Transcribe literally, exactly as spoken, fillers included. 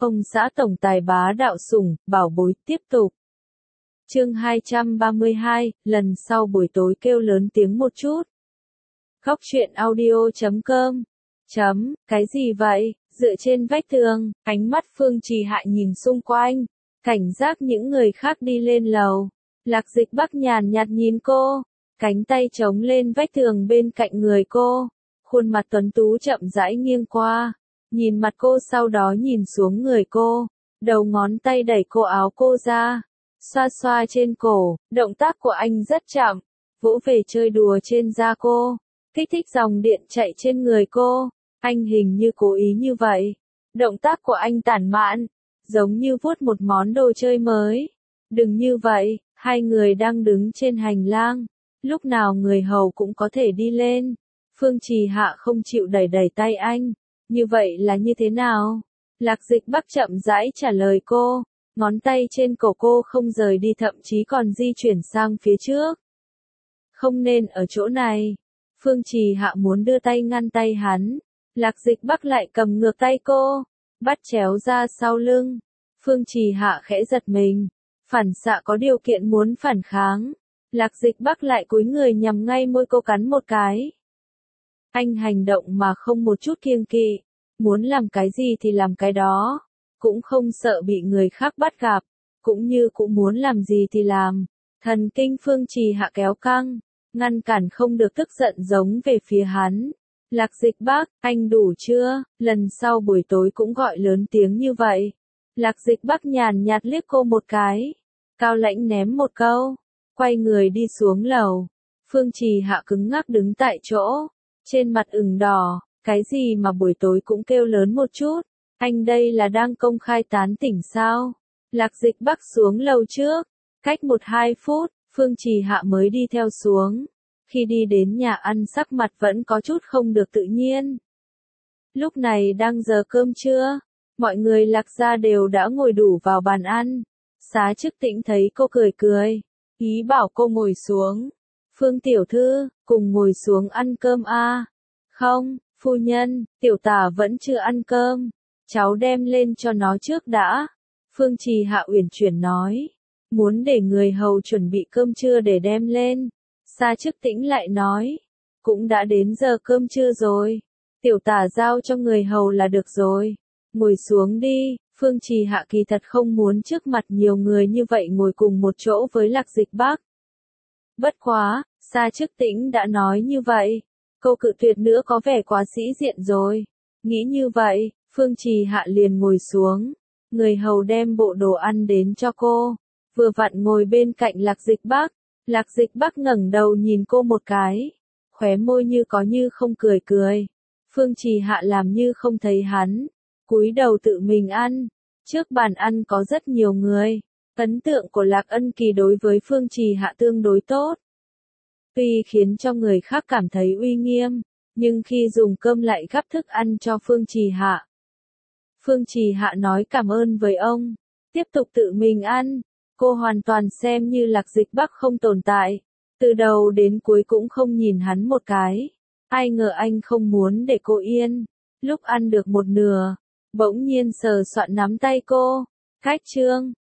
Ông xã tổng tài bá đạo sủng, bảo bối, tiếp tục. Chương hai trăm ba mươi hai, lần sau buổi tối kêu lớn tiếng một chút. Góc truyện audio chấm com. Chấm, cái gì vậy? Dựa trên vách tường, ánh mắt Phương Trì Hạ nhìn xung quanh, cảnh giác những người khác đi lên lầu. Lạc Dịch Bắc nhàn nhạt nhìn cô, cánh tay chống lên vách tường bên cạnh người cô, khuôn mặt tuấn tú chậm rãi nghiêng qua, nhìn mặt cô sau đó nhìn xuống người cô, đầu ngón tay đẩy cô áo cô ra, xoa xoa trên cổ, động tác của anh rất chậm, vỗ về chơi đùa trên da cô, kích thích dòng điện chạy trên người cô, anh hình như cố ý như vậy. Động tác của anh tản mạn, giống như vuốt một món đồ chơi mới. Đừng như vậy, hai người đang đứng trên hành lang, lúc nào người hầu cũng có thể đi lên. Phương Trì Hạ không chịu đẩy đẩy tay anh, như vậy là như thế nào? Lạc Dịch Bắc chậm rãi trả lời cô, ngón tay trên cổ cô không rời đi thậm chí còn di chuyển sang phía trước. Không nên ở chỗ này. Phương Trì Hạ muốn đưa tay ngăn tay hắn, Lạc Dịch Bắc lại cầm ngược tay cô, bắt chéo ra sau lưng. Phương Trì Hạ khẽ giật mình, phản xạ có điều kiện muốn phản kháng. Lạc Dịch Bắc lại cúi người nhằm ngay môi cô cắn một cái. Anh hành động mà không một chút kiêng kỵ, muốn làm cái gì thì làm cái đó, cũng không sợ bị người khác bắt gặp, cũng như cũng muốn làm gì thì làm. Thần kinh Phương Trì Hạ kéo căng, ngăn cản không được tức giận giống về phía hắn. Lạc Dịch Bắc, anh đủ chưa? Lần sau buổi tối cũng gọi lớn tiếng như vậy. Lạc Dịch Bắc nhàn nhạt liếc cô một cái, cao lãnh ném một câu, quay người đi xuống lầu. Phương Trì Hạ cứng ngắc đứng tại chỗ, trên mặt ửng đỏ, cái gì mà buổi tối cũng kêu lớn một chút, anh đây là đang công khai tán tỉnh sao? Lạc Dịch Bắc xuống lầu trước, cách một hai phút, Phương Trì Hạ mới đi theo xuống. Khi đi đến nhà ăn sắc mặt vẫn có chút không được tự nhiên. Lúc này đang giờ cơm trưa, mọi người Lạc gia đều đã ngồi đủ vào bàn ăn. Xá Chức Tĩnh thấy cô cười cười, ý bảo cô ngồi xuống. Phương tiểu thư, cùng ngồi xuống ăn cơm a. À? Không, phu nhân, tiểu tả vẫn chưa ăn cơm, cháu đem lên cho nó trước đã. Phương Trì Hạ uyển chuyển nói, muốn để người hầu chuẩn bị cơm trưa để đem lên. Xá Chức Tĩnh lại nói, cũng đã đến giờ cơm trưa rồi, tiểu tả giao cho người hầu là được rồi. Ngồi xuống đi. Phương Trì Hạ kỳ thật không muốn trước mặt nhiều người như vậy ngồi cùng một chỗ với Lạc Dịch Bắc. Bất quá, Xá Chức Tĩnh đã nói như vậy, câu cự tuyệt nữa có vẻ quá sĩ diện rồi. Nghĩ như vậy, Phương Trì Hạ liền ngồi xuống, người hầu đem bộ đồ ăn đến cho cô, vừa vặn ngồi bên cạnh Lạc Dịch Bắc. Lạc Dịch Bắc ngẩng đầu nhìn cô một cái, khóe môi như có như không cười cười. Phương Trì Hạ làm như không thấy hắn, cúi đầu tự mình ăn. Trước bàn ăn có rất nhiều người, ấn tượng của Lạc Ân Kỳ đối với Phương Trì Hạ tương đối tốt. Tuy khiến cho người khác cảm thấy uy nghiêm, nhưng khi dùng cơm lại gắp thức ăn cho Phương Trì Hạ. Phương Trì Hạ nói cảm ơn với ông, tiếp tục tự mình ăn. Cô hoàn toàn xem như Lạc Dịch Bắc không tồn tại, từ đầu đến cuối cũng không nhìn hắn một cái. Ai ngờ anh không muốn để cô yên. Lúc ăn được một nửa, bỗng nhiên sờ soạn nắm tay cô. Khách Trương,